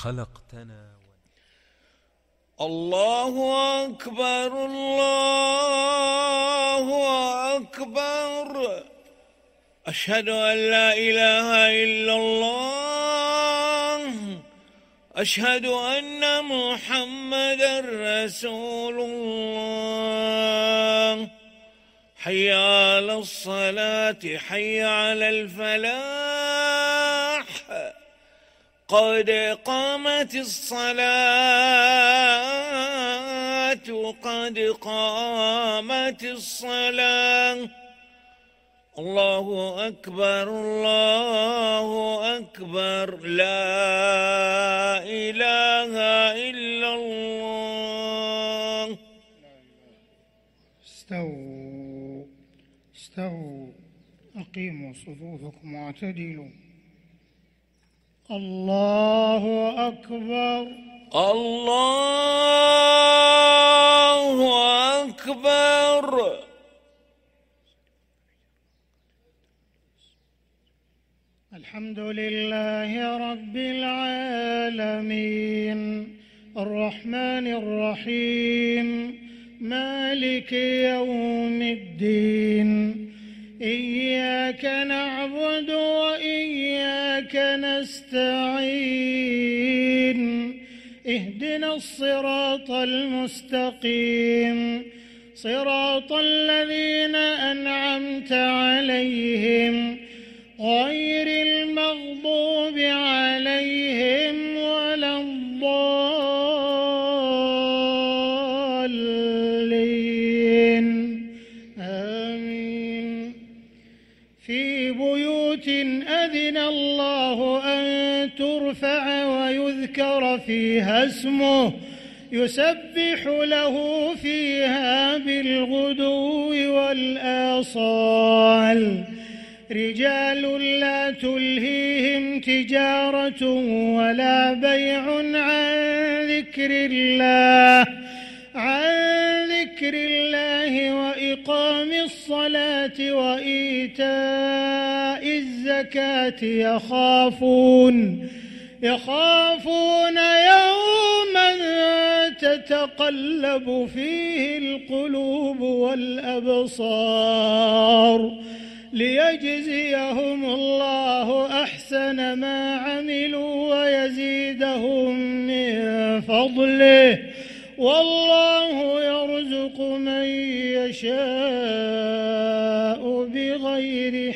خلقتنا. الله أكبر الله أكبر. أشهد أن لا إله إلا الله. أشهد أن محمدا رسول الله. حي على الصلاة حي على الفلاح. قد قامت الصلاة قد قامت الصلاة. الله أكبر الله أكبر. لا إله إلا الله. استووا أقيموا صفوفكم واعتدلوا. الله أكبر الله أكبر. الحمد لله رب العالمين الرحمن الرحيم مالك يوم الدين. إياك نعبد وإياك نستعين. اهدنا الصراط المستقيم صراط الذين أنعمت عليهم غير المغضوب عليهم ولا الضالين. آمين. في بيوت أذن الله أن ترفع ويذكر فيها اسمه يسبح له فيها بالغدو والآصال. رجال لا تلهيهم تجارة ولا بيع عن ذكر الله وإقام الصلاة وإيتاء الزكاة يخافون يوما تتقلب فيه القلوب والأبصار. ليجزيهم الله أحسن ما عملوا ويزيدهم من فضله. والله يرزق من يشاء بغير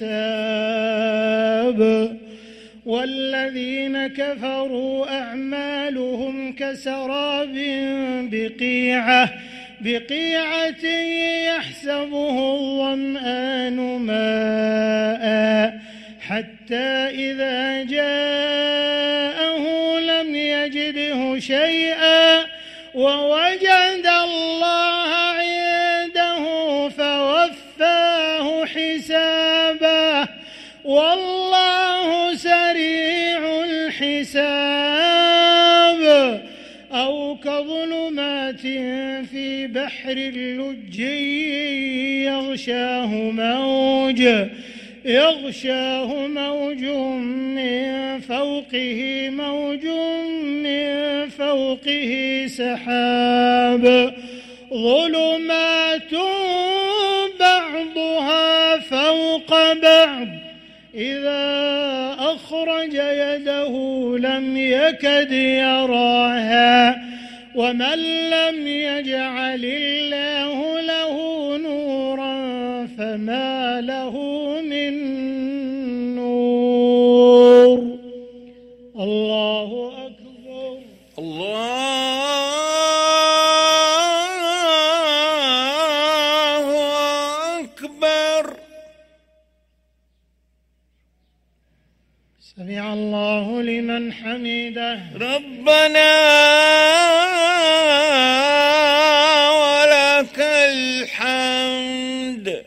حساب. والذين كفروا أعمالهم كسراب بقيعة يحسبه الظمآن ماء حتى إذا جاءه لم يجده شيئا ووجد الله عنده فوفاه حسابه. والله سريع الحساب. أو كظلمات في بحر اللج يغشاه موج من فوقه سحاب. ظلمات بعضها فوق بعض إذا أخرج يده لم يكد يراها. ومن لم يجعل الله له نورا فما له من نور. الله أكبر الله أكبر. سمع الله لمن حمده. ربنا ولك الحمد.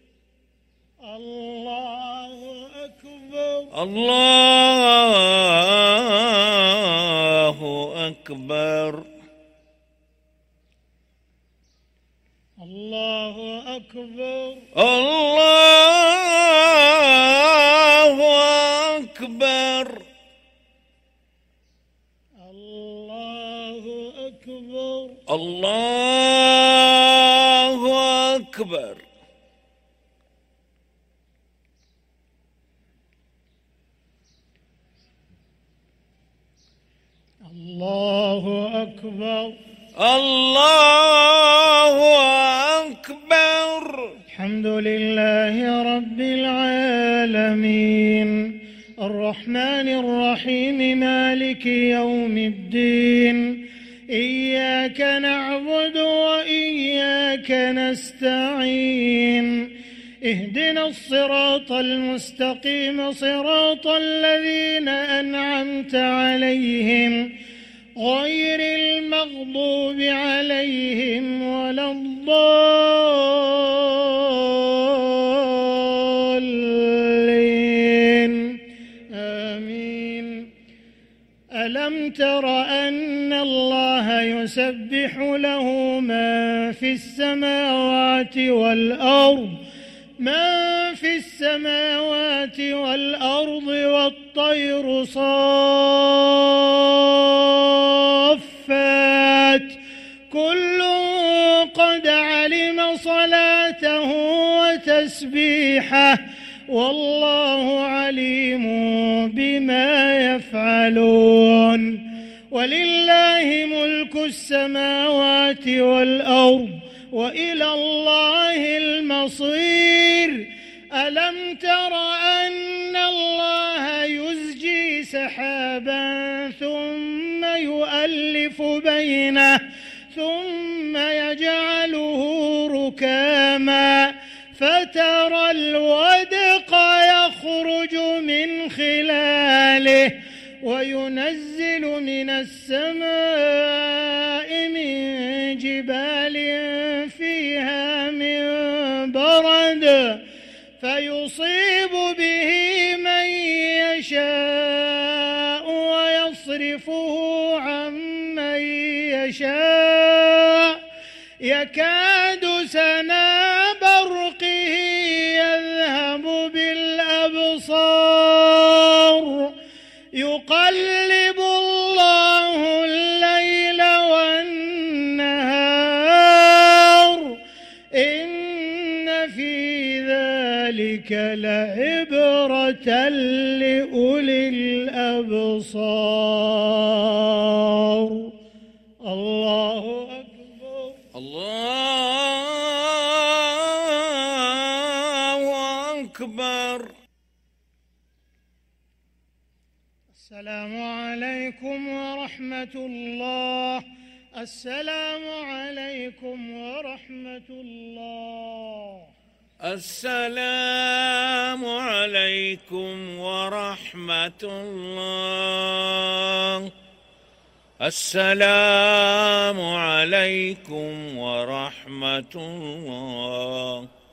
الله أكبر الله أكبر. الله أكبر الله أكبر. الله أكبر. الله أكبر. الله أكبر. الله أكبر. الحمد لله رب العالمين الرحمن الرحيم مالك يوم الدين إياك نعبد وإياك نستعين اهدنا الصراط المستقيم صراط الذين أنعمت عليهم غير المغضوب عليهم ولا الضالين آمين. ألم تر أن الله يسبح له ما في السماوات والأرض والطير صافات كل قد علم صلاته وتسبيحه والله عليم بما يفعلون. ولله ملك السماوات والأرض وإلى الله المصير. ألم تر أن الله يزجي سحابا ثم يؤلف بينه ثم يجعله ركاما فترى الودق يخرج من خلاله وينزل من السماء من جبال فيها من برد فيصيب به من يشاء ويصرفه عن من يشاء يكاد سنا برقه يذهب بالأبصار يقلب الله الليل والنهار إن في ذلك لعبرة لأولي الأبصار. الله أكبر. الله أكبر. السلام عليكم ورحمة الله. السلام عليكم ورحمة الله. السلام عليكم ورحمة الله. السلام عليكم ورحمة الله.